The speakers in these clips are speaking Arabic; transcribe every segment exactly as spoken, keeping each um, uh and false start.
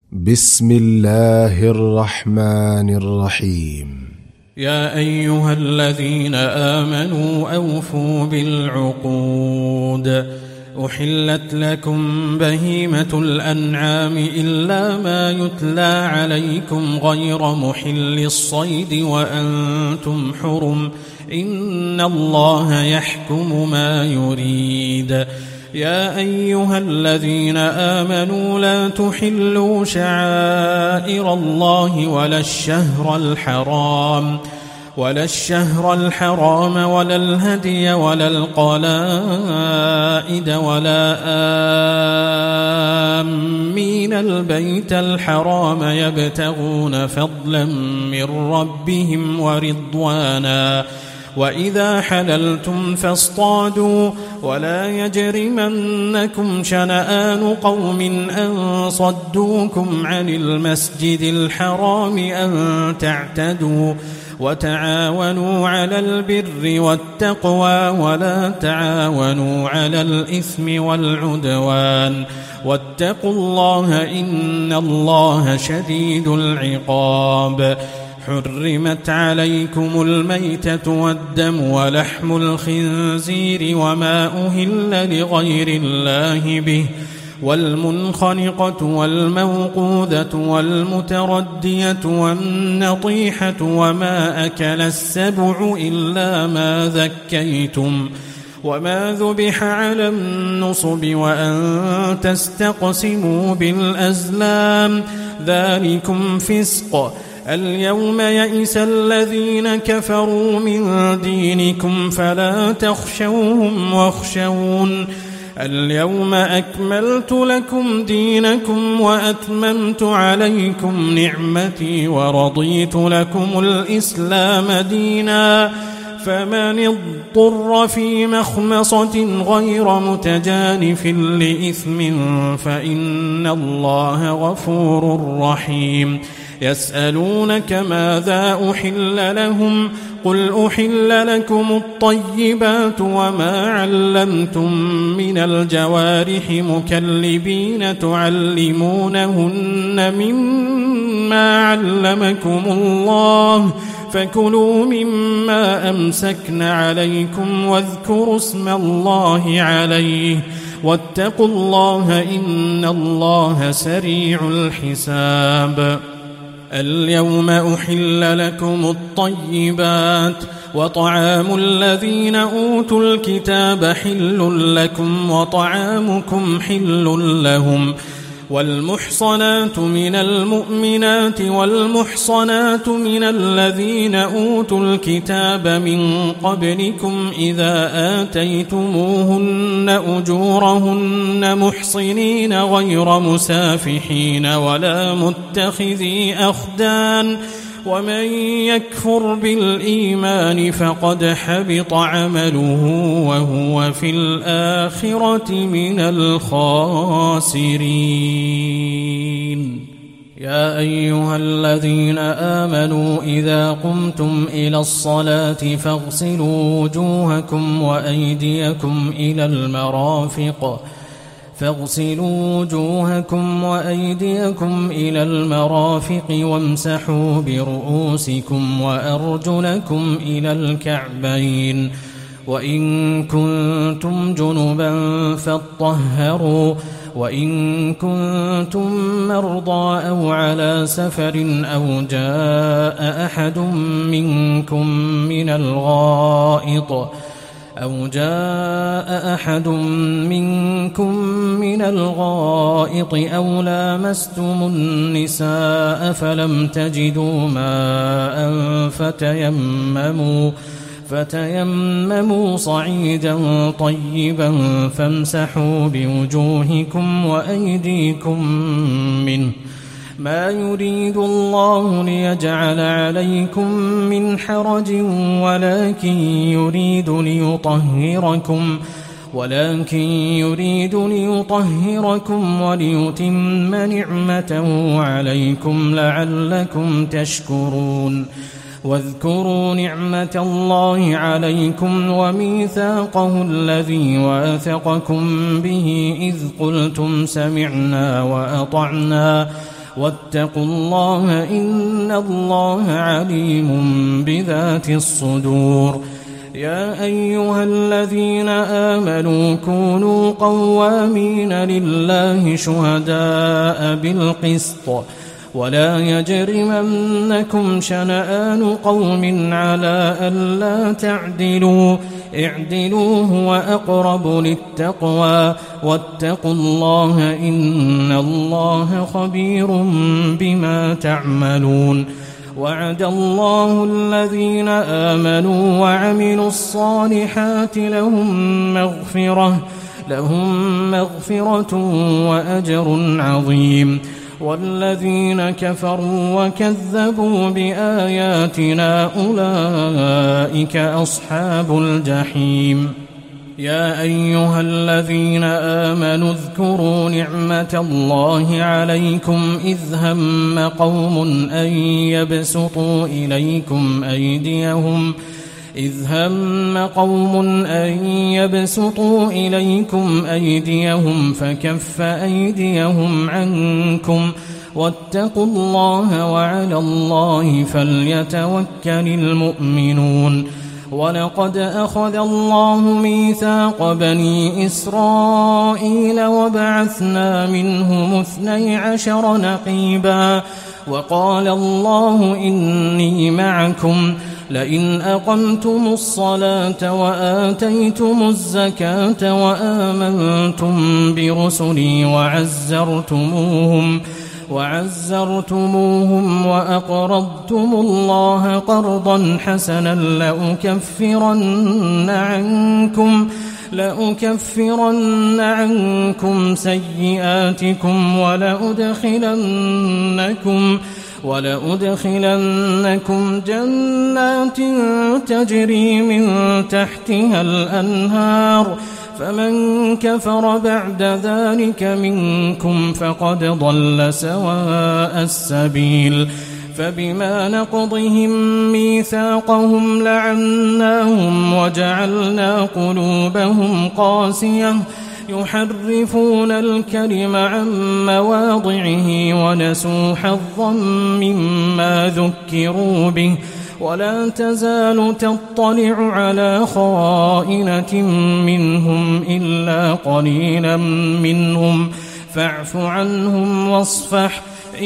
بسم الله الرحمن الرحيم. يا أيها الذين آمنوا أوفوا بالعقود. أحلت لكم بهيمة الأنعام إلا ما يتلى عليكم غير محل الصيد وأنتم حرم، إن الله يحكم ما يريد. يا أيها الذين آمنوا لا تحلوا شعائر الله ولا الشهر الحرام ولا الشهر الحرام ولا الهدي ولا القلائد ولا آمين البيت الحرام يبتغون فضلا من ربهم ورضوانا. وإذا حللتم فاصطادوا ولا يجرمنكم شنآن قوم أن صدوكم عن المسجد الحرام أن تعتدوا، وتعاونوا على البر والتقوى ولا تعاونوا على الإثم والعدوان، واتقوا الله إن الله شديد العقاب. حرمت عليكم الميتة والدم ولحم الخنزير وما أهل لغير الله به، والمنخنقة والموقوذة والمتردية والنطيحة وما أكل السبع إلا ما ذكيتم، وما ذبح على النصب وأن تستقسموا بالأزلام، ذلكم فسق. اليوم يئس الذين كفروا من دينكم فلا تخشوهم واخشون. اليوم أكملت لكم دينكم وأتممت عليكم نعمتي ورضيت لكم الإسلام دينا، فمن اضطر في مخمصة غير متجانف لإثم فإن الله غفور رحيم. يسألونك ماذا أحل لهم، قل أحل لكم الطيبات وما علمتم من الجوارح مكلبين تعلمونهن مما علمكم الله، فكلوا مما أمسكن عليكم واذكروا اسم الله عليه، واتقوا الله إن الله سريع الحساب. اليوم أحل لكم الطيبات، وطعام الذين أوتوا الكتاب حل لكم وطعامكم حل لهم، والمحصنات من المؤمنات والمحصنات من الذين أوتوا الكتاب من قبلكم إذا آتيتموهن أجورهن محصنين غير مسافحين ولا متخذي أخدان، ومن يكفر بالإيمان فقد حبط عمله وهو في الآخرة من الخاسرين. يا أيها الذين آمنوا إذا قمتم إلى الصلاة فاغسلوا وجوهكم وأيديكم إلى المرافق فاغسلوا وجوهكم وأيديكم إلى المرافق وامسحوا برؤوسكم وأرجلكم إلى الكعبين، وإن كنتم جنبا فاطهروا، وإن كنتم مرضى أو على سفر أو جاء أحد منكم من الغائط أو جاء أحد منكم من الغائط أو لامستم النساء فلم تجدوا ماء فتيمموا فتيمموا صعيدا طيبا فامسحوا بوجوهكم وأيديكم منه، ما يريد الله ليجعل عليكم من حرج ولكن يريد ليطهركم ولكن يريد ليطهركم وليتم نعمته عليكم لعلكم تشكرون. واذكروا نعمة الله عليكم وميثاقه الذي واثقكم به إذ قلتم سمعنا وأطعنا واتقوا الله إن الله عليم بذات الصدور. يا أيها الذين آمنوا كونوا قوامين لله شهداء بالقسط ولا يجرمنكم شنآن قوم على ألا تعدلوا اعدلوا هو أقرب للتقوى واتقوا الله إن الله خبير بما تعملون. وعد الله الذين آمنوا وعملوا الصالحات لهم مغفرة لهم مغفرة وأجر عظيم. والذين كفروا وكذبوا بآياتنا أولئك أصحاب الجحيم. يا أيها الذين آمنوا اذكروا نعمة الله عليكم إذ هم قوم أن يبسطوا إليكم أيديهم إذ هم قوم أن يبسطوا إليكم أيديهم فكف أيديهم عنكم واتقوا الله وعلى الله فليتوكل المؤمنون. ولقد أخذ الله ميثاق بني إسرائيل وبعثنا منهم اثني عشر نقيبا وقال الله إني معكم لئن أقمتم الصلاة وآتيتم الزكاة وآمنتم برسلي وعزرتموهم وعزرتموهم وأقرضتم الله قرضا حسنا لأكفرن عنكم لأكفرن عنكم سيئاتكم ولأدخلنكم ولأدخلنكم جنات تجري من تحتها الأنهار فمن كفر بعد ذلك منكم فقد ضل سواء السبيل. فبما نقضهم ميثاقهم لعناهم وجعلنا قلوبهم قاسية يحرفون الكلم عن مواضعه ونسوا حظا مما ذكروا به ولا تزال تطلع على خائنة منهم إلا قليلا منهم فاعف عنهم واصفح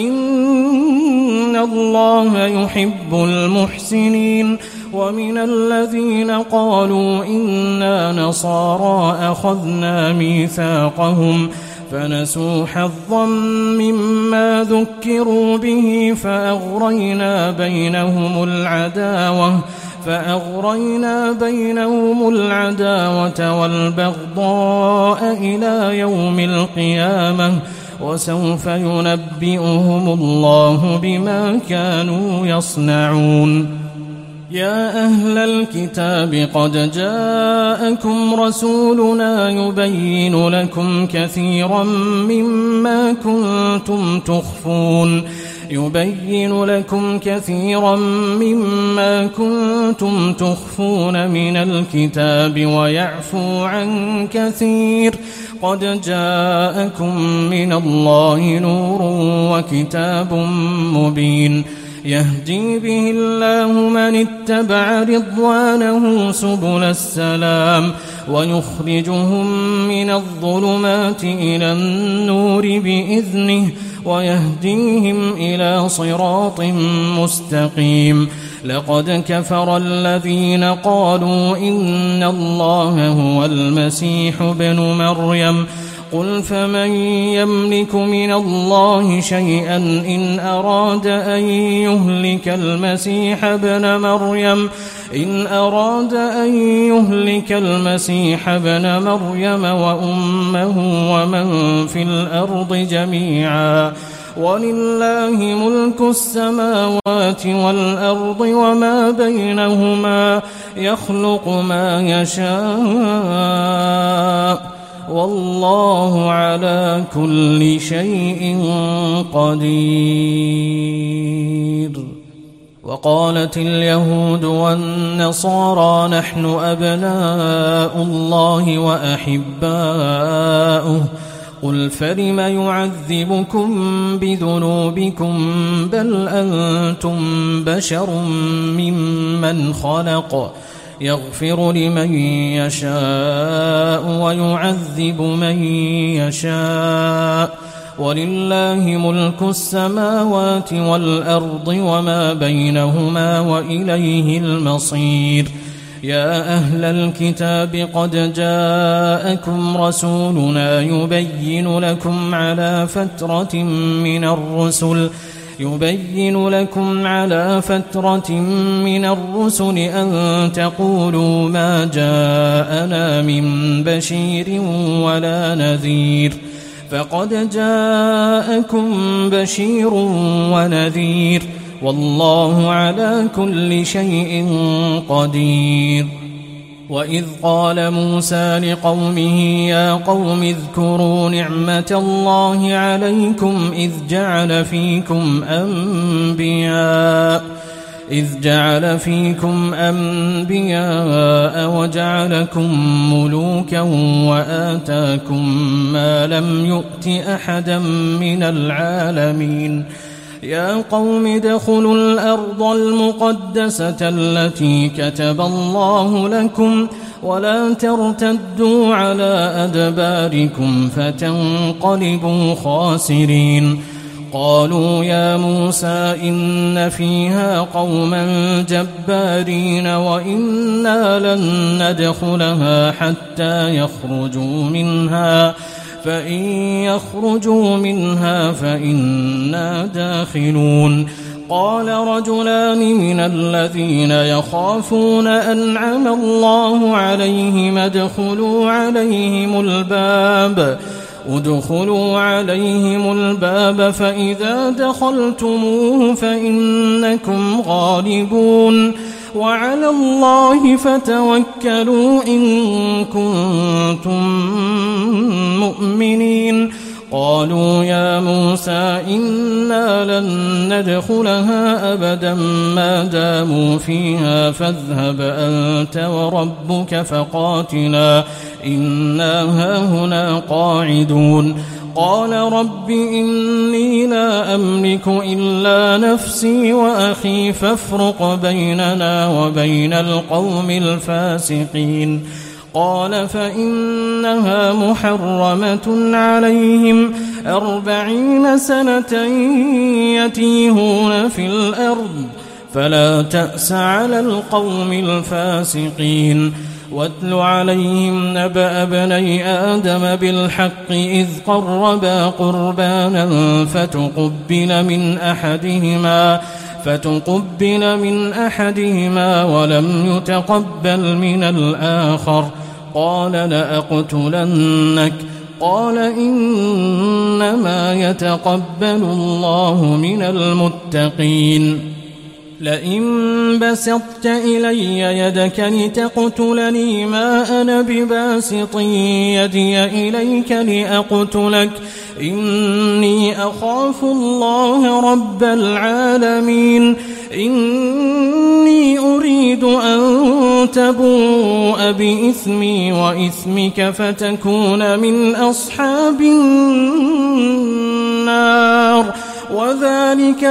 إن الله يحب المحسنين. ومن الذين قالوا إنا نصارى أخذنا ميثاقهم فنسوا حظا مما ذكروا به فأغرينا بينهم العداوة فأغرينا بينهم العداوة والبغضاء إلى يوم القيامة وسوف ينبئهم الله بما كانوا يصنعون. يا أهل الكتاب قد جاءكم رسولنا يبين لكم كثيرا مما كنتم تخفون يبين لكم كثيرا مما كنتم تخفون من الكتاب ويعفو عن كثير قد جاءكم من الله نور وكتاب مبين يهدي به الله من اتبع رضوانه سبل السلام ويخرجهم من الظلمات إلى النور بإذنه ويهديهم إلى صراط مستقيم. لقد كفر الذين قالوا إن الله هو المسيح ابن مريم قل فمن يملك من الله شيئا إن أراد أن يهلك المسيح ابن مريم إن أراد أن يهلك المسيح ابن مريم وأمه ومن في الأرض جميعا ولله ملك السماوات والأرض وما بينهما يخلق ما يشاء والله على كل شيء قدير. وقالت اليهود والنصارى نحن أبناء الله وأحباؤه قل فلم يعذبكم بذنوبكم بل أنتم بشر ممن خلق يغفر لمن يشاء ويعذب من يشاء ولله ملك السماوات والأرض وما بينهما وإليه المصير. يا أهل الكتاب قد جاءكم رسولنا يبين لكم على فترة من الرسل يبين لكم على فترة من الرسل أن تقولوا ما جاءنا من بشير ولا نذير فقد جاءكم بشير ونذير والله على كل شيء قدير. وإذ قال موسى لقومه يا قوم اذكروا نعمة الله عليكم إذ جعل فيكم أنبياء إذ جعل فيكم أنبياء وجعلكم ملوكا وآتاكم ما لم يؤت أحدا من العالمين. يا قوم ادخلوا الأرض المقدسة التي كتب الله لكم ولا ترتدوا على أدباركم فتنقلبوا خاسرين. قالوا يا موسى إن فيها قوما جبارين وإنا لن ندخلها حتى يخرجوا منها فإن يخرجوا منها فإنا داخلون. قال رجلان من الذين يخافون أنعم الله عليهم ادخلوا عليهم الباب ادخلوا عليهم الباب فإذا دخلتموه فإنكم غالبون وعلى الله فتوكلوا إن كنتم مؤمنين. قالوا يا موسى إنا لن ندخلها أبدا ما داموا فيها فاذهب أنت وربك فقاتلا إنا هاهنا قاعدون. قال رب إني لا أملك إلا نفسي وأخي فافرق بيننا وبين القوم الفاسقين. قال فإنها محرمة عليهم أربعين سنة يتيهون في الأرض فلا تأس على القوم الفاسقين. واتل عليهم نبأ ابني آدم بالحق إذ قربا قربانا فتقبل من أحدهما فتقبل من أحدهما ولم يتقبل من الآخر قال لأقتلنك قال إنما يتقبل الله من المتقين. لئن بسطت إلي يدك لتقتلني ما أنا بباسط يدي إليك لأقتلك إني أخاف الله رب العالمين. إني أريد أن تبوء بإثمي وإثمك فتكون من أصحاب النار وذلك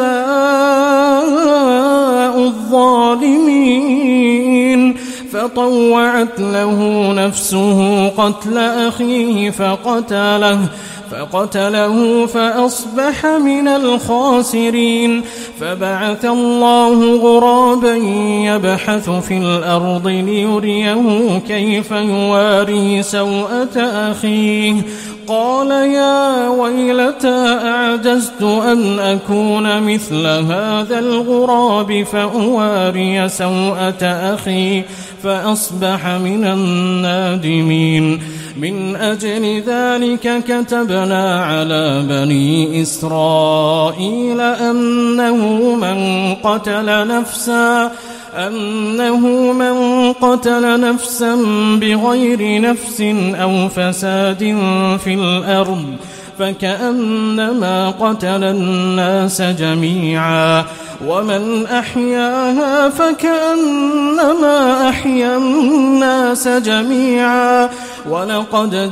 جزاء الظالمين. فطوعت له نفسه قتل أخيه فقتله فقتله فأصبح من الخاسرين. فبعث الله غرابا يبحث في الأرض ليريه كيف يواري سوءة أخيه قال يا ويلتى أعجزت أن أكون مثل هذا الغراب فأواري سوءة أخي فأصبح من النادمين. من أجل ذلك كتبنا على بني إسرائيل أنه من قتل نفسا أنه من قتل نفسا بغير نفس أو فساد في الأرض فكأنما قتل الناس جميعا ومن أحياها فكأنما أحيا الناس جميعا ولقد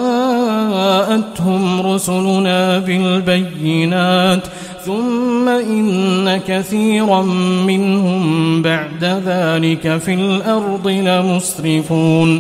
جاءتهم رسلنا بالبينات ثم إن كثيرا منهم بعد ذلك في الأرض لمسرفون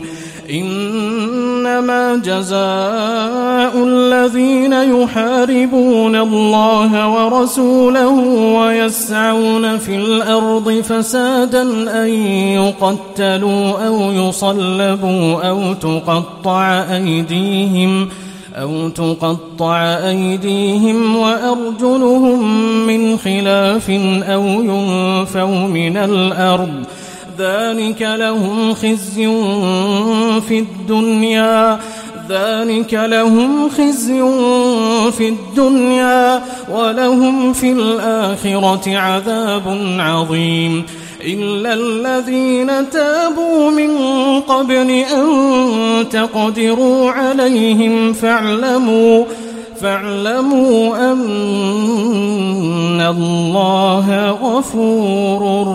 إنما جزاء الذين يحاربون الله ورسوله ويسعون في الأرض فسادا أن يقتلوا أو يصلبوا أو تقطع أيديهم أو تقطع أيديهم وأرجلهم من خلاف أو ينفوا من الأرض ذلك لهم خزي في الدنيا ذلك لهم خزي في الدنيا ولهم في الآخرة عذاب عظيم إلا الذين تابوا من قبل أن تقدروا عليهم فاعلموا فاعلموا أن الله غفور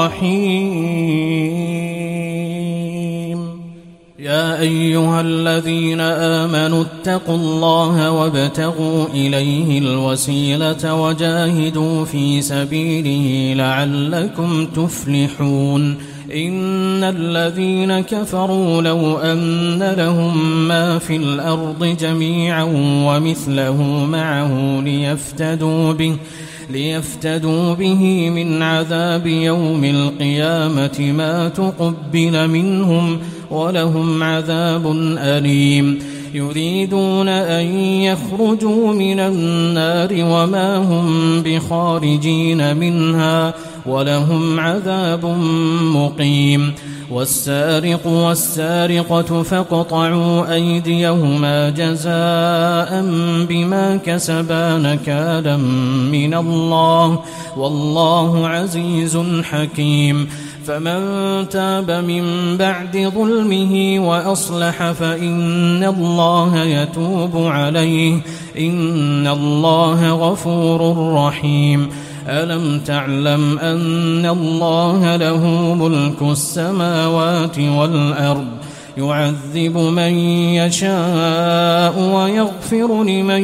رحيم. يا أيها الذين آمنوا اتقوا الله وابتغوا إليه الوسيلة وجاهدوا في سبيله لعلكم تفلحون. إن الذين كفروا لو أن لهم ما في الأرض جميعا ومثله معه ليفتدوا به ليفتدوا به من عذاب يوم القيامة ما تقبل منهم ولهم عذاب أليم. يريدون أن يخرجوا من النار وما هم بخارجين منها ولهم عذاب مقيم. والسارق والسارقة فاقطعوا أيديهما جزاء بما كسبا نكالا من الله والله عزيز حكيم. فمن تاب من بعد ظلمه وأصلح فإن الله يتوب عليه إن الله غفور رحيم. ألم تعلم أن الله له ملك السماوات والأرض يعذب من يشاء ويغفر لمن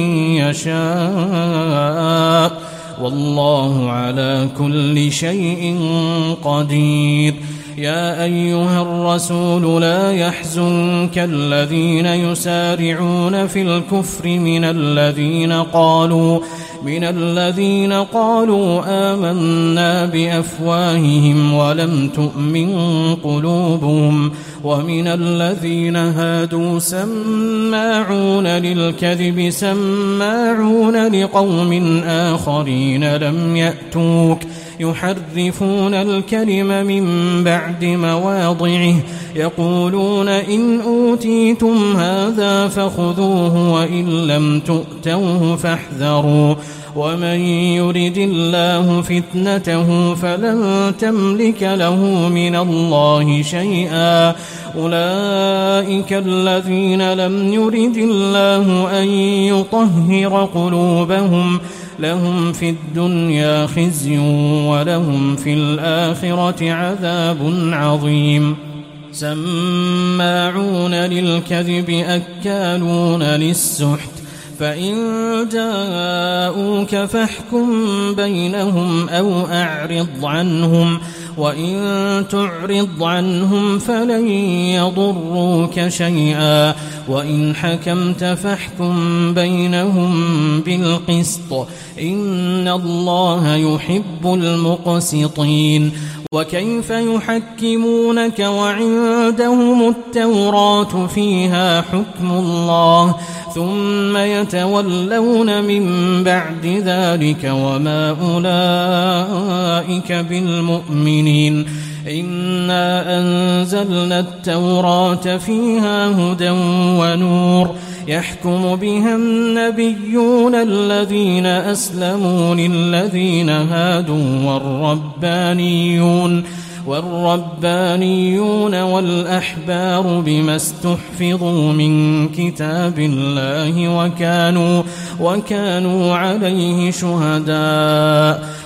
يشاء والله على كل شيء قدير. يا أيها الرسول لا يحزنك الذين يسارعون في الكفر من الذين قالوا من الذين قالوا آمنا بأفواههم ولم تؤمن قلوبهم ومن الذين هادوا سماعون للكذب سماعون لقوم آخرين لم يأتوك يحرفون الكلم من بعد مواضعه يقولون إن أوتيتم هذا فخذوه وإن لم تؤتوه فاحذروا ومن يرد الله فتنته فلن تملك له من الله شيئا أولئك الذين لم يرد الله أن يطهر قلوبهم لهم في الدنيا خزي ولهم في الآخرة عذاب عظيم. سماعون للكذب أكالون للسحت فإن جاءوك فاحكم بينهم أو أعرض عنهم وإن تعرض عنهم فلن يضروك شيئا وإن حكمت فاحكم بينهم بالقسط إن الله يحب المقسطين. وكيف يحكمونك وعندهم التوراة فيها حكم الله ثم يتولون من بعد ذلك وما أولئك بالمؤمنين. إنا أنزلنا التوراة فيها هدى ونور يحكم بها النبيون الذين أسلموا للذين هادوا والربانيون والربانيون والأحبار بما استحفظوا من كتاب الله وكانوا, وكانوا عليه شهداء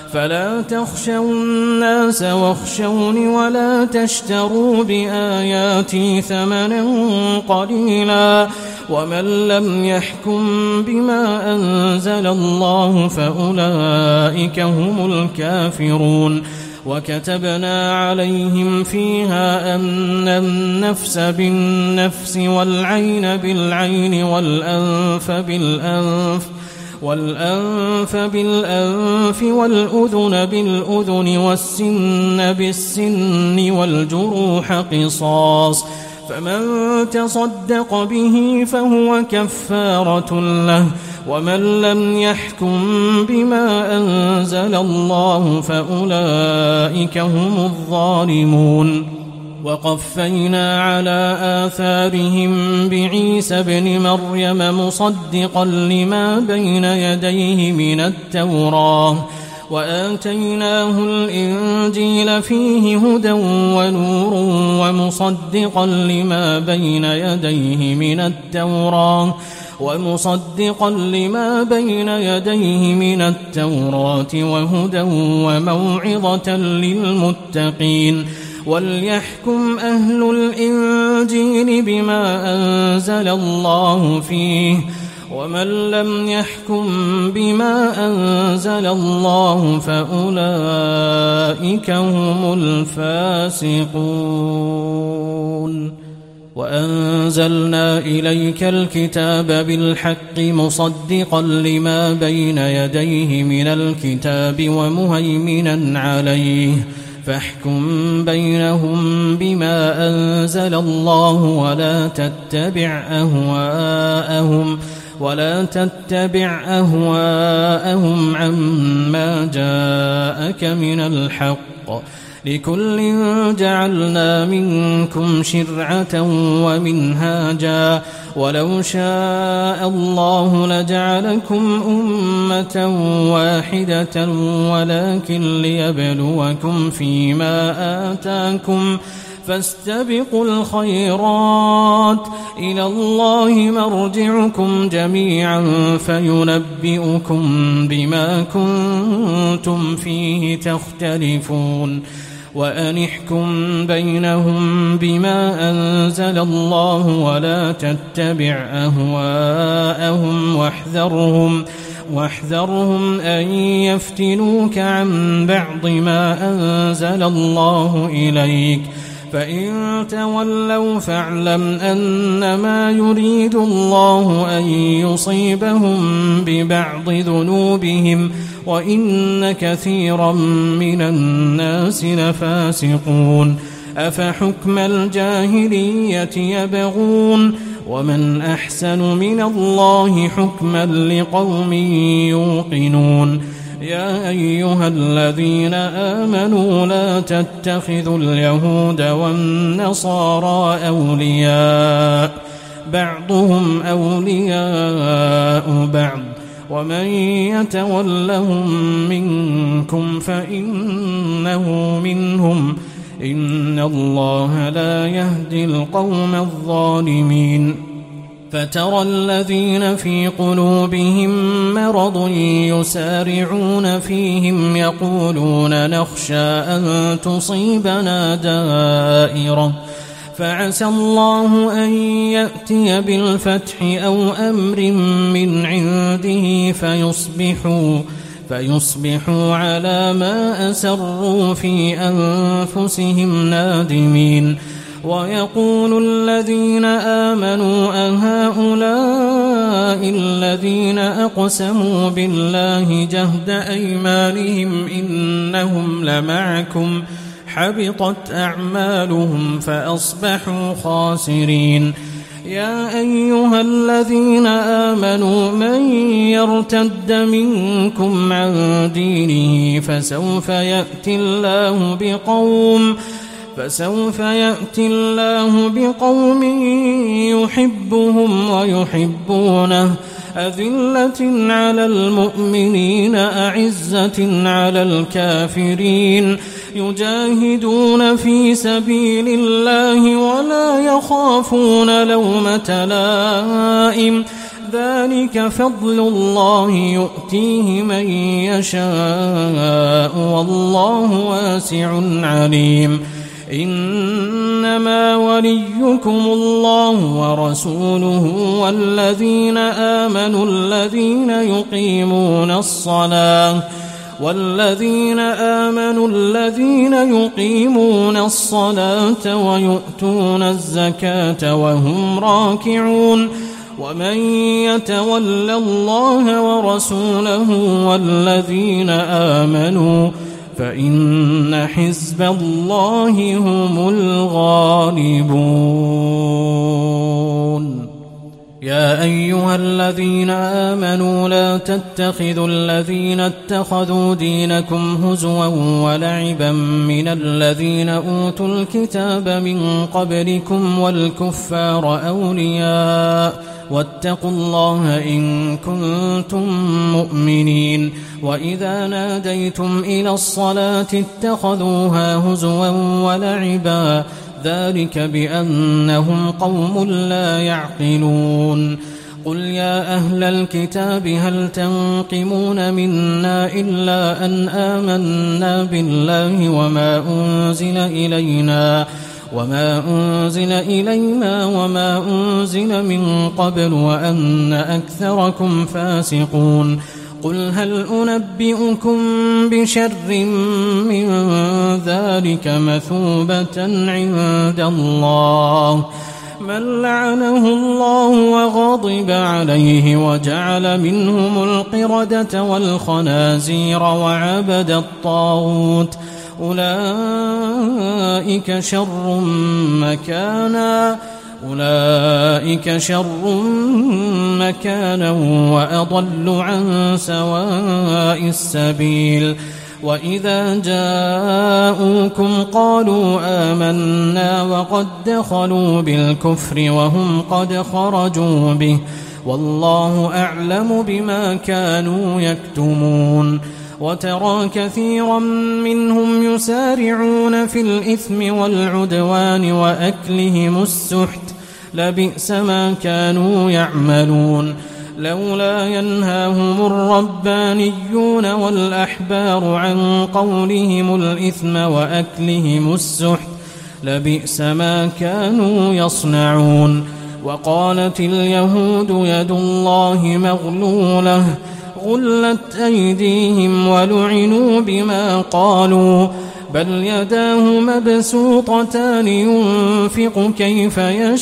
فلا تخشوا الناس واخشوني ولا تشتروا بآياتي ثمنا قليلا ومن لم يحكم بما أنزل الله فأولئك هم الكافرون. وكتبنا عليهم فيها أن النفس بالنفس والعين بالعين والأنف بالأنف والأنف بالأنف والأذن بالأذن والسن بالسن والجروح قصاص فمن تصدق به فهو كفارة له ومن لم يحكم بما أنزل الله فأولئك هم الظالمون. وقفينا على آثارهم بعيسى ابن مريم مصدقا لما بين يديه من التوراة وآتيناه الإنجيل فيه هدى ونور ومصدقا لما بين يديه من التوراة ومصدقا لما بين يديه من التوراة وهدى وموعظة للمتقين. وليحكم أهل الإنجيل بما أنزل الله فيه ومن لم يحكم بما أنزل الله فأولئك هم الفاسقون. وأنزلنا إليك الكتاب بالحق مصدقا لما بين يديه من الكتاب ومهيمنا عليه فاحكم بينهم بما أنزل الله ولا تتبع أهواءهم ولا تتبع أهواءهم عما جاءك من الحق لكل جعلنا منكم شرعة ومنهاجا ولو شاء الله لجعلكم أمة واحدة ولكن ليبلوكم فيما آتاكم فاستبقوا الخيرات إلى الله مرجعكم جميعا فينبئكم بما كنتم فيه تختلفون. وأن احكم بينهم بما أنزل الله ولا تتبع أهواءهم واحذرهم واحذرهم أن يفتنوك عن بعض ما أنزل الله إليك فإن تولوا فاعلم أنما يريد الله أن يصيبهم ببعض ذنوبهم وإن كثيرا من الناس لفاسقون. أفحكم الجاهلية يبغون ومن أحسن من الله حكما لقوم يوقنون. يا أيها الذين آمنوا لا تتخذوا اليهود والنصارى أولياء بعضهم أولياء بعض ومن يتولهم منكم فإنه منهم إن الله لا يهدي القوم الظالمين. فترى الذين في قلوبهم مرض يسارعون فيهم يقولون نخشى أن تصيبنا دائرة فعسى الله أن يأتي بالفتح أو أمر من عنده فيصبحوا فيصبحوا على ما أسروا في أنفسهم نادمين. ويقول الذين آمنوا أهؤلاء الذين أقسموا بالله جهد أيمانهم إنهم لمعكم حبطت أعمالهم فأصبحوا خاسرين. يا أيها الذين آمنوا من يرتد منكم عن دينه فسوف يأتي الله بقوم فسوف يأتي الله بقوم يحبهم ويحبونه أذلة على المؤمنين أعزة على الكافرين يجاهدون في سبيل الله ولا يخافون لومة لائم ذلك فضل الله يؤتيه من يشاء والله واسع عليم إنما وليكم الله ورسوله والذين آمنوا الذين يقيمون الصلاة والذين آمنوا الذين يقيمون الصلاة ويؤتون الزكاة وهم راكعون ومن يتول الله ورسوله والذين آمنوا فإن حزب الله هم الغالبون. يا أيها الذين آمنوا لا تتخذوا الذين اتخذوا دينكم هزوا ولعبا من الذين أوتوا الكتاب من قبلكم والكفار أولياء واتقوا الله إن كنتم مؤمنين. وإذا ناديتم إلى الصلاة اتخذوها هزوا ولعبا ذلك بأنهم قوم لا يعقلون. قل يا أهل الكتاب هل تنقمون منا إلا أن آمنا بالله وما أنزل إلينا وما أنزل إلينا وما أنزل من قبل وأن أكثركم فاسقون. قل هل أنبئكم بشر من ذلك مثوبة عند الله من لعنه الله وغضب عليه وجعل منهم القردة والخنازير وعبد الطاغوت أولئك شر مكانا أولئك شر مكانا وأضل عن سواء السبيل. وإذا جاءوكم قالوا آمنا وقد دخلوا بالكفر وهم قد خرجوا به والله أعلم بما كانوا يكتمون. وترى كثيرا منهم يسارعون في الإثم والعدوان وأكلهم السحت لبئس ما كانوا يعملون. لولا ينهاهم الربانيون والأحبار عن قولهم الإثم وأكلهم السحت لبئس ما كانوا يصنعون. وقالت اليهود يد الله مغلولة غلت أيديهم ولعنوا بما قالوا بل يداه مبسوطتان ينفق كيف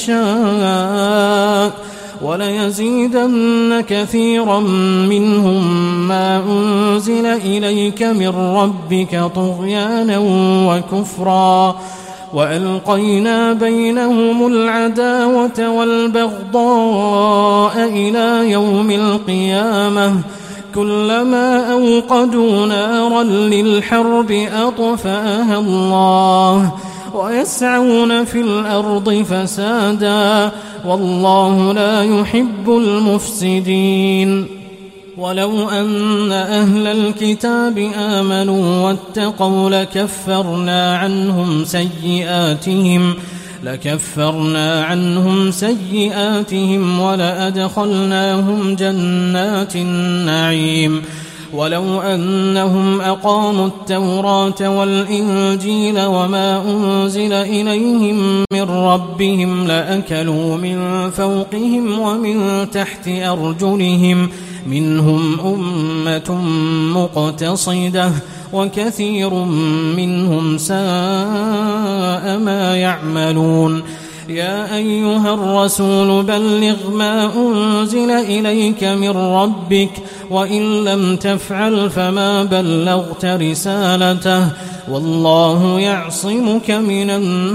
يشاء وليزيدن كثيرا منهم ما أنزل إليك من ربك طغيانا وكفرا وألقينا بينهم العداوة والبغضاء إلى يوم القيامة كلما أوقدوا نارا للحرب أطفأها الله ويسعون في الأرض فسادا والله لا يحب المفسدين. ولو أن أهل الكتاب آمنوا واتقوا لكفرنا عنهم سيئاتهم لكفرنا عنهم سيئاتهم ولأدخلناهم جنات النعيم. ولو أنهم أقاموا التوراة والإنجيل وما أنزل إليهم من ربهم لأكلوا من فوقهم ومن تحت أرجلهم منهم أمة مقتصدة وكثير منهم ساء ما يعملون. يا أيها الرسول بلغ ما أنزل إليك من ربك وإن لم تفعل فما بلغت رسالته والله يعصمك من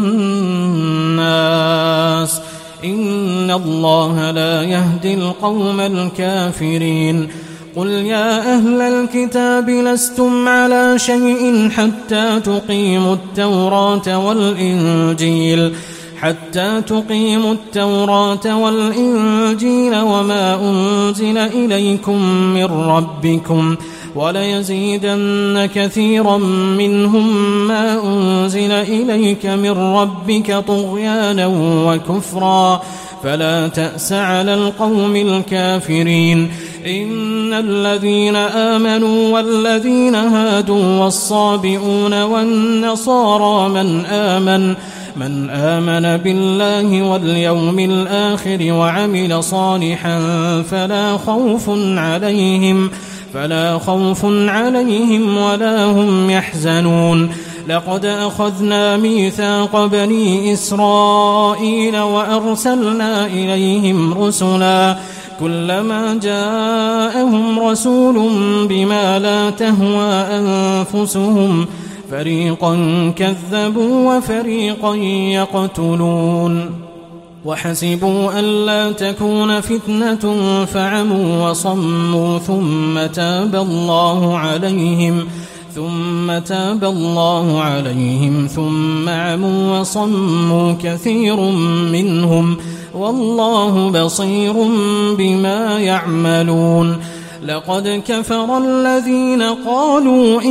الناس إن الله لا يهدي القوم الكافرين. قل يا أهل الكتاب لستم على شيء حتى تقيموا التوراة والإنجيل حتى تقيموا التوراة والإنجيل وما أنزل إليكم من ربكم وليزيدن كثيرا منهم ما أنزل إليك من ربك طغيانا وكفرا فلا تأس على القوم الكافرين. إن الذين آمنوا والذين هادوا والصابئون والنصارى من آمن من آمن بالله واليوم الآخر وعمل صالحا فلا خوف عليهم فلا خوف عليهم ولا هم يحزنون. لقد أخذنا ميثاق بني إسرائيل وأرسلنا إليهم رسلا كلما جاءهم رسول بما لا تهوى أنفسهم فريقا كذبوا وفريقا يقتلون. وحسبوا ألا تكون فتنة فعموا وصموا ثم تاب الله عليهم ثم تاب الله عليهم ثم عموا وصموا كثير منهم والله بصير بما يعملون. لقد كفر الذين قالوا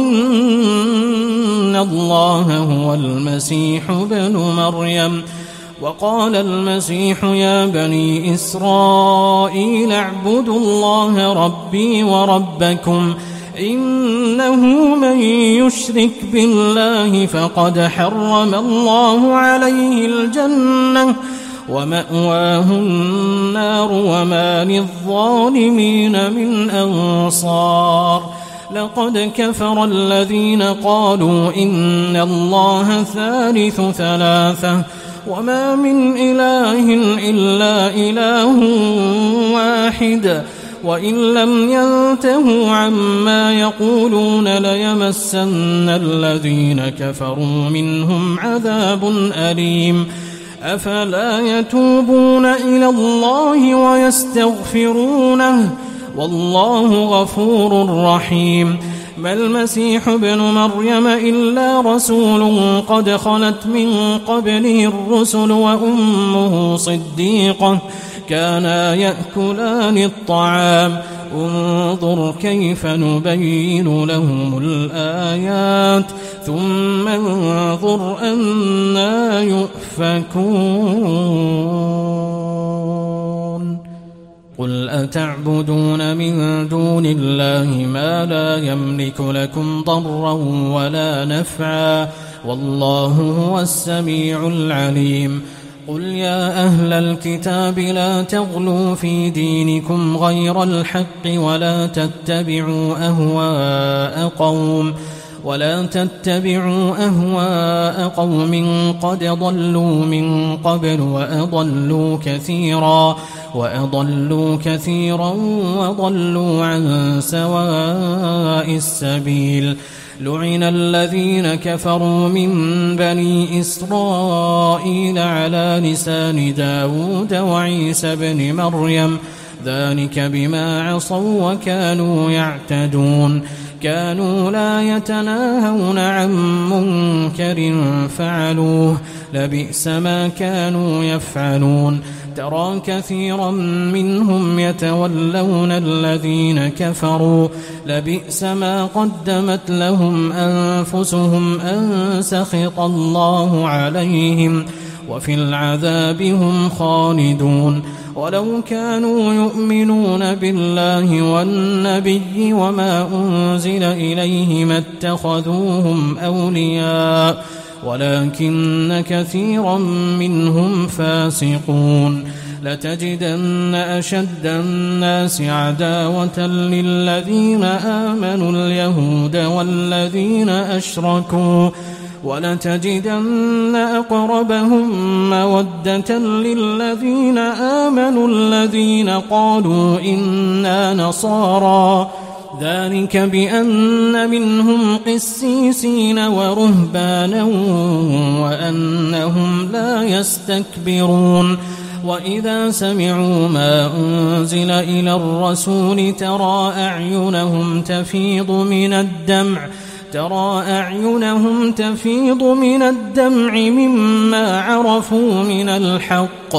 إن الله هو المسيح ابن مريم وقال المسيح يا بني إسرائيل اعبدوا الله ربي وربكم إنه من يشرك بالله فقد حرم الله عليه الجنة ومأواه النار وما للظالمين من أنصار. لقد كفر الذين قالوا إن الله ثالث ثلاثة وما من إله إلا إله واحد وإن لم ينتهوا عما يقولون ليمسن الذين كفروا منهم عذاب أليم. أفلا يتوبون إلى الله ويستغفرونه والله غفور رحيم. ما المسيح ابن مريم إلا رسول قد خلت من قبله الرسل وأمه صديقة كانا يأكلان الطعام انظر كيف نبين لهم الآيات ثم انظر أنا يؤفكون. قل أتعبدون من دون الله ما لا يملك لكم ضرا ولا نفعا والله هو السميع العليم. قل يا أهل الكتاب لا تغلوا في دينكم غير الحق ولا تتبعوا أهواء قوم ولا تتبعوا أهواء قوم قد ضلوا من قبل وأضلوا كثيرا وأضلوا كثيرا وضلوا عن سواء السبيل. لعن الذين كفروا من بني إسرائيل على لسان داود وعيسى بن مريم ذلك بما عصوا وكانوا يعتدون. كانوا لا يتناهون عن منكر فعلوه لبئس ما كانوا يفعلون. ترى كثيرا منهم يتولون الذين كفروا لبئس ما قدمت لهم أنفسهم أن سخط الله عليهم وفي العذاب هم خالدون. ولو كانوا يؤمنون بالله والنبي وما أنزل إليه ما اتخذوهم أولياء ولكن كثيرا منهم فاسقون. لتجدن أشد الناس عداوة للذين آمنوا اليهود والذين أشركوا ولتجدن أقربهم مودة للذين آمنوا الذين قالوا إنا نصارى ذلك بأن منهم قسيسين ورهبانا وأنهم لا يستكبرون. وإذا سمعوا ما أنزل إلى الرسول ترى أعينهم تفيض من الدمع ترى أعينهم تفيض من الدمع مما عرفوا من الحق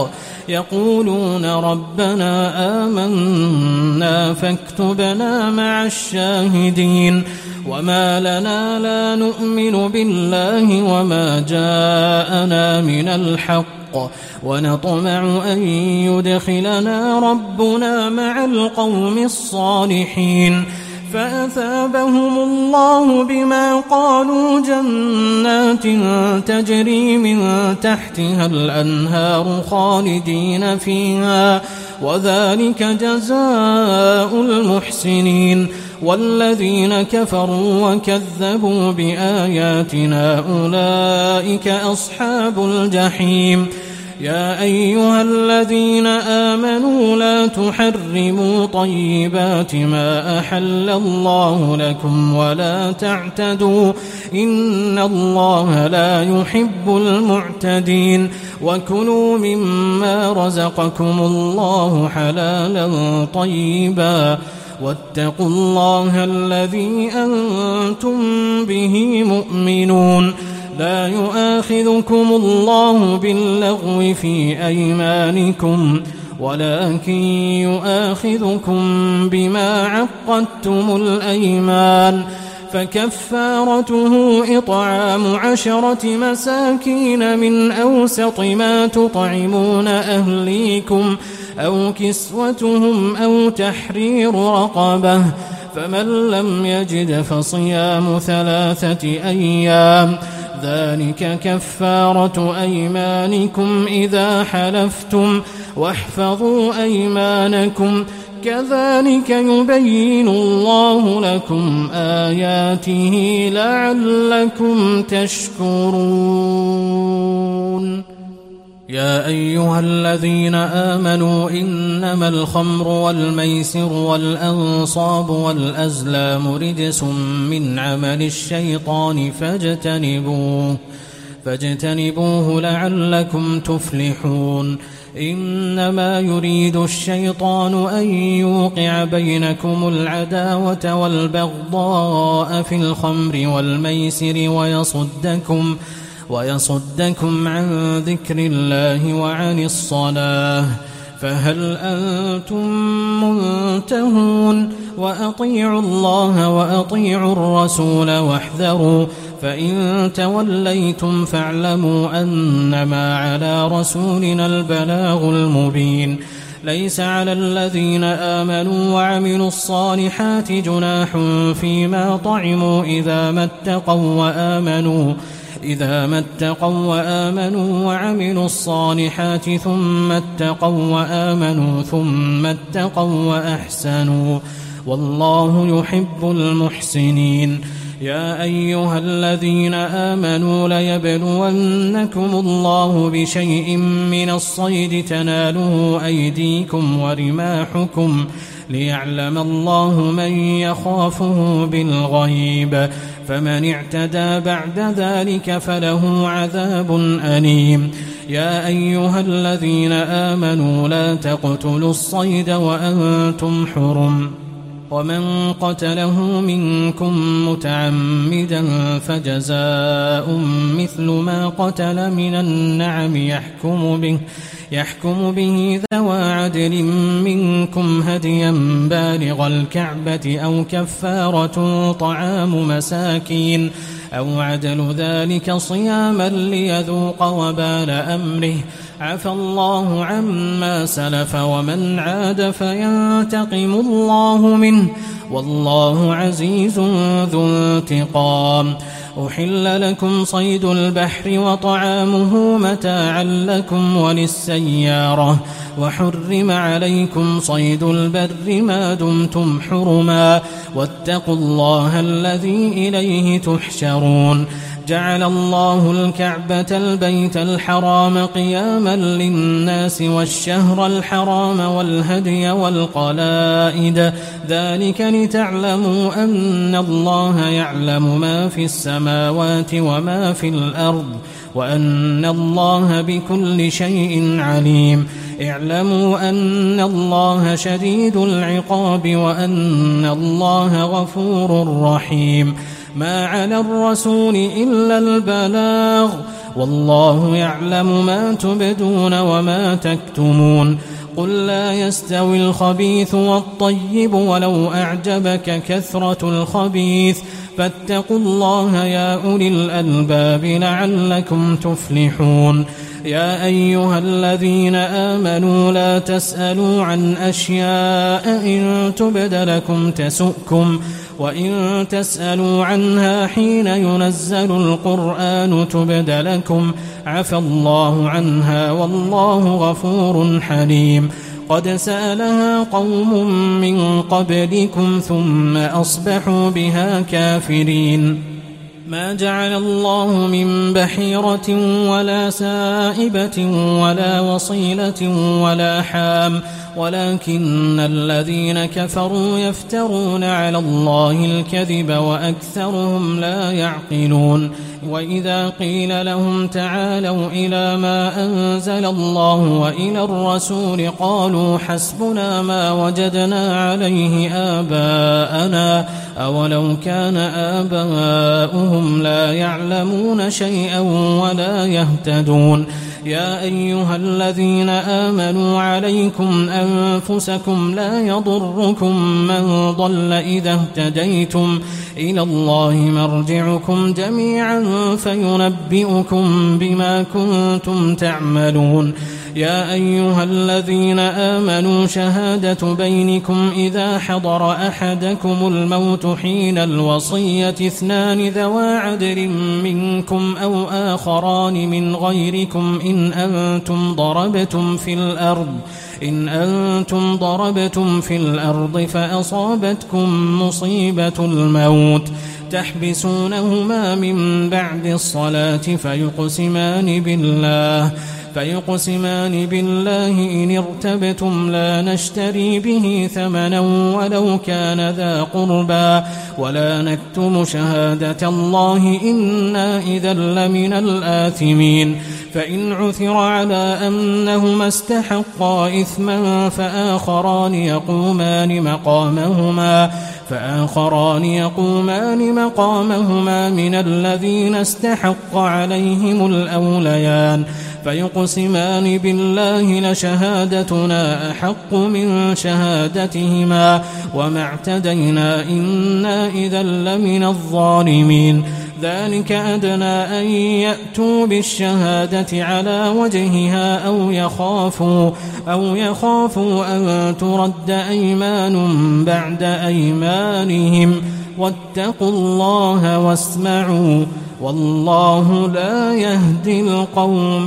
يقولون ربنا آمنا فاكتبنا مع الشاهدين وما لنا لا نؤمن بالله وما جاءنا من الحق ونطمع أن يدخلنا ربنا مع القوم الصالحين فأثابهم الله بما قالوا جنات تجري من تحتها الأنهار خالدين فيها وذلك جزاء المحسنين والذين كفروا وكذبوا بآياتنا أولئك أصحاب الجحيم يا أيها الذين آمنوا لا تحرموا طيبات ما أحل الله لكم ولا تعتدوا إن الله لا يحب المعتدين وكلوا مما رزقكم الله حلالا طيبا واتقوا الله الذي أنتم به مؤمنون لا يؤاخذكم الله باللغو في أيمانكم ولكن يؤاخذكم بما عقدتم الأيمان فكفارته إطعام عشرة مساكين من أوسط ما تطعمون أهليكم أو كسوتهم أو تحرير رقبة فمن لم يجد فصيام ثلاثة أيام ذلك كفارة أيمانكم إذا حلفتم واحفظوا أيمانكم كذلك يبين الله لكم آياته لعلكم تشكرون يا أيها الذين آمنوا إنما الخمر والميسر والأنصاب والأزلام رجس من عمل الشيطان فاجتنبوه فاجتنبوه لعلكم تفلحون إنما يريد الشيطان أن يوقع بينكم العداوة والبغضاء في الخمر والميسر ويصدكم ويصدكم عن ذكر الله وعن الصلاة فهل أنتم منتهون وأطيعوا الله وأطيعوا الرسول واحذروا فإن توليتم فاعلموا أنما على رسولنا البلاغ المبين ليس على الذين آمنوا وعملوا الصالحات جناح فيما طعموا إذا ما اتقوا وآمنوا إذا ما اتقوا وآمنوا وعملوا الصالحات ثم اتقوا وآمنوا ثم اتقوا وأحسنوا والله يحب المحسنين يا أيها الذين آمنوا ليبلونكم الله بشيء من الصيد تناله أيديكم ورماحكم ليعلم الله من يخافه بالغيب فمن اعتدى بعد ذلك فله عذاب أليم يا أيها الذين آمنوا لا تقتلوا الصيد وأنتم حرم ومن قتله منكم متعمدا فجزاء مثل ما قتل من النعم يحكم به يحكم به ذوى عدل منكم هديا بالغ الكعبة أو كفارة طعام مساكين أو عدل ذلك صياما ليذوق وبال أمره عفى الله عما سلف ومن عاد فينتقم الله منه والله عزيز ذو انتقام أحل لكم صيد البحر وطعامه متاعا لكم وللسيارة وحرم عليكم صيد البر ما دمتم حرما واتقوا الله الذي إليه تحشرون جعل الله الكعبة البيت الحرام قياما للناس والشهر الحرام والهدي والقلائد ذلك لتعلموا أن الله يعلم ما في السماوات وما في الأرض وأن الله بكل شيء عليم اعلموا أن الله شديد العقاب وأن الله غفور رحيم ما على الرسول إلا البلاغ والله يعلم ما تبدون وما تكتمون قل لا يستوي الخبيث والطيب ولو أعجبك كثرة الخبيث فاتقوا الله يا أولي الألباب لعلكم تفلحون يا أيها الذين آمنوا لا تسألوا عن أشياء إن تبد لكم تسؤكم وإن تسألوا عنها حين ينزل القرآن تبد لكم عفى الله عنها والله غفور حليم قد سألها قوم من قبلكم ثم أصبحوا بها كافرين ما جعل الله من بحيرة ولا سائبة ولا وصيلة ولا حام ولكن الذين كفروا يفترون على الله الكذب وأكثرهم لا يعقلون وإذا قيل لهم تعالوا إلى ما أنزل الله وإلى الرسول قالوا حسبنا ما وجدنا عليه آباءنا أولو كان آباؤهم لا يعلمون شيئا ولا يهتدون يا أيها الذين آمنوا عليكم أنفسكم لا يضركم من ضل إذا اهتديتم إلى الله مرجعكم جميعا فينبئكم بما كنتم تعملون يا أيها الذين آمنوا شهادة بينكم إذا حضر أحدكم الموت حين الوصية اثنان ذوى عدل منكم أو آخران من غيركم إن أنتم ضربتم في الأرض إن أنتم ضربتم في الأرض فأصابتكم مصيبة الموت تحبسونهما من بعد الصلاة فيقسمان بالله فيقسمان بالله إن ارتبتم لا نشتري به ثمنا ولو كان ذا قربى ولا نكتم شهادة الله إنا إذا لمن الآثمين فإن عثر على أنهما استحقا إثما فآخران يقومان مقامهما فآخران يقومان مقامهما من الذين استحق عليهم الأوليان فيقسمان بالله لشهادتنا أحق من شهادتهما وما اعتدينا إنا إذا لمن الظالمين ذلك أدنى أن يأتوا بالشهادة على وجهها أو يخافوا أو يخافوا أن ترد أيمان بعد أيمانهم واتقوا الله واسمعوا والله لا يهدي القوم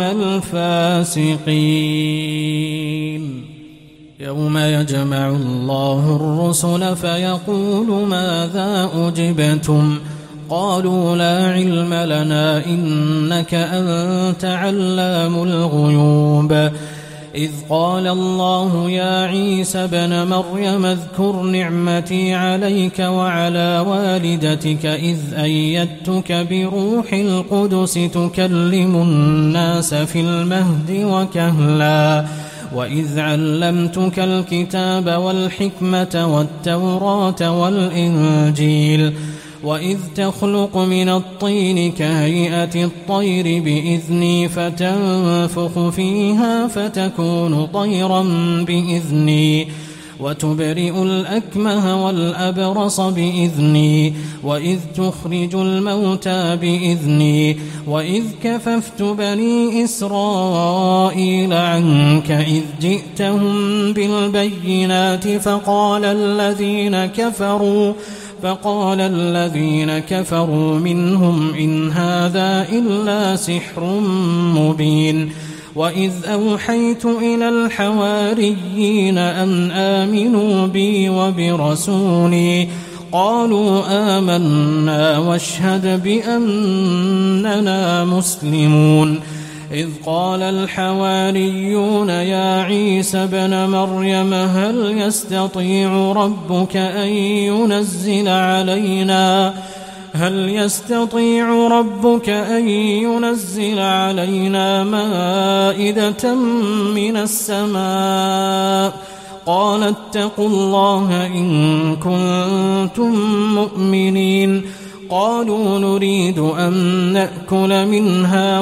الفاسقين يوم يجمع الله الرسل فيقول ماذا أجبتم قالوا لا علم لنا إنك أنت علام الغيوب إذ قال الله يا عيسى ابن مريم اذكر نعمتي عليك وعلى والدتك إذ أيدتك بروح القدس تكلم الناس في المهد وكهلا وإذ علمتك الكتاب والحكمة والتوراة والإنجيل وإذ تخلق من الطين كهيئة الطير بإذني فتنفخ فيها فتكون طيرا بإذني وتبرئ الأكمه والأبرص بإذني وإذ تخرج الموتى بإذني وإذ كففت بني إسرائيل عنك إذ جئتهم بالبينات فقال الذين كفروا فقال الذين كفروا منهم إن هذا إلا سحر مبين وإذ أوحيت إلى الحواريين أن آمنوا بي وبرسولي قالوا آمنا واشهد بأننا مسلمون إذ قال الحواريون يا عيسى ابن مريم هل يستطيع ربك أن ينزل علينا هل يستطيع ربك أن ينزل علينا مائدة من السماء قال اتقوا الله إن كنتم مؤمنين قالوا نريد أن نأكل منها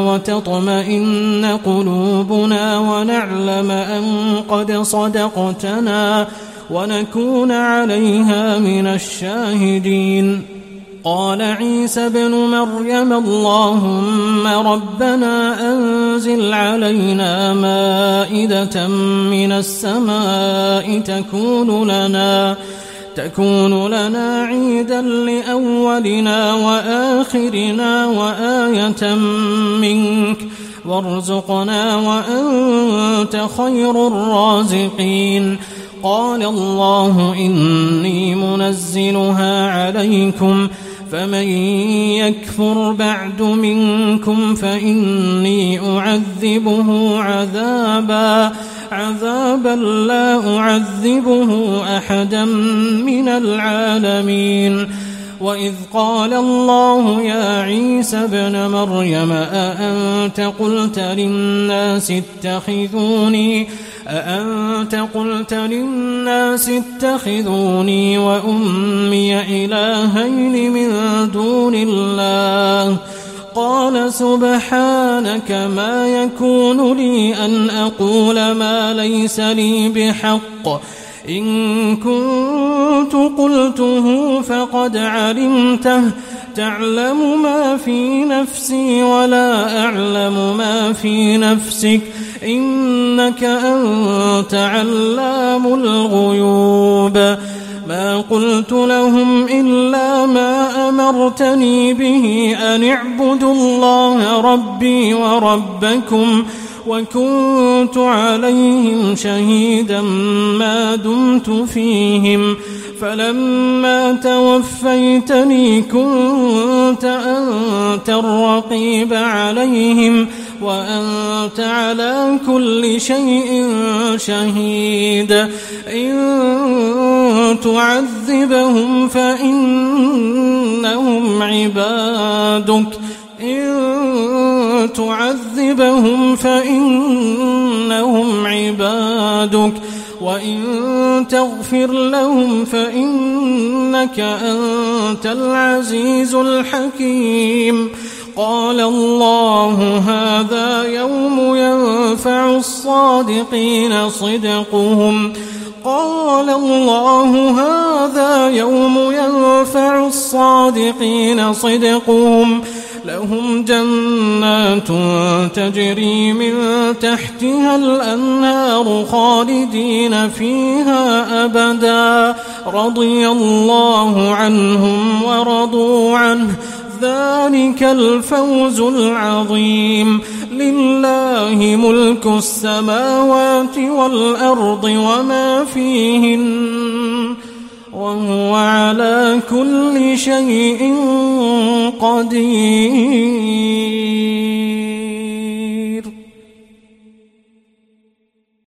وتطمئن قلوبنا ونعلم أن قد صدقتنا ونكون عليها من الشاهدين. قال عيسى ابن مريم اللهم ربنا أنزل علينا مائدة من السماء تكون لنا تكون لنا عيدا لأولنا وآخرنا وآية منك وارزقنا وأنت خير الرازقين. قال الله إني منزلها عليكم فمن يكفر بعد منكم فإني أعذبه عذابا عذابا لا أعذبه أحدا من العالمين. وإذ قال الله يا عيسى ابن مريم أأنت قلت للناس اتخذوني أأنت قلت للناس اتخذوني وأمي إلهين من دون الله قال سبحانك ما يكون لي أن أقول ما ليس لي بحق إن كنت قلته فقد علمته تعلم ما في نفسي ولا أعلم ما في نفسك إنك أنت علام الغيوب. ما قلت لهم إلا ما أمرتني به أن اعبدوا الله ربي وربكم وكنت عليهم شهيدا ما دمت فيهم فلما توفيتني كنت أنت الرقيب عليهم وأنت على كل شيء شهيد. إن تعذبهم فإنهم عبادك إن تعذبهم فإنهم عبادك وإن تغفر لهم فإنك أنت العزيز الحكيم. قال الله هذا يوم ينفع الصادقين صدقهم قال الله هذا يوم ينفع الصادقين صدقهم لهم جنات تجري من تحتها الأنهار خالدين فيها أبدا رضي الله عنهم ورضوا عنه ذلك الفوز العظيم. لله ملك السماوات والأرض وما فيهن وهو على كل شيء قدير.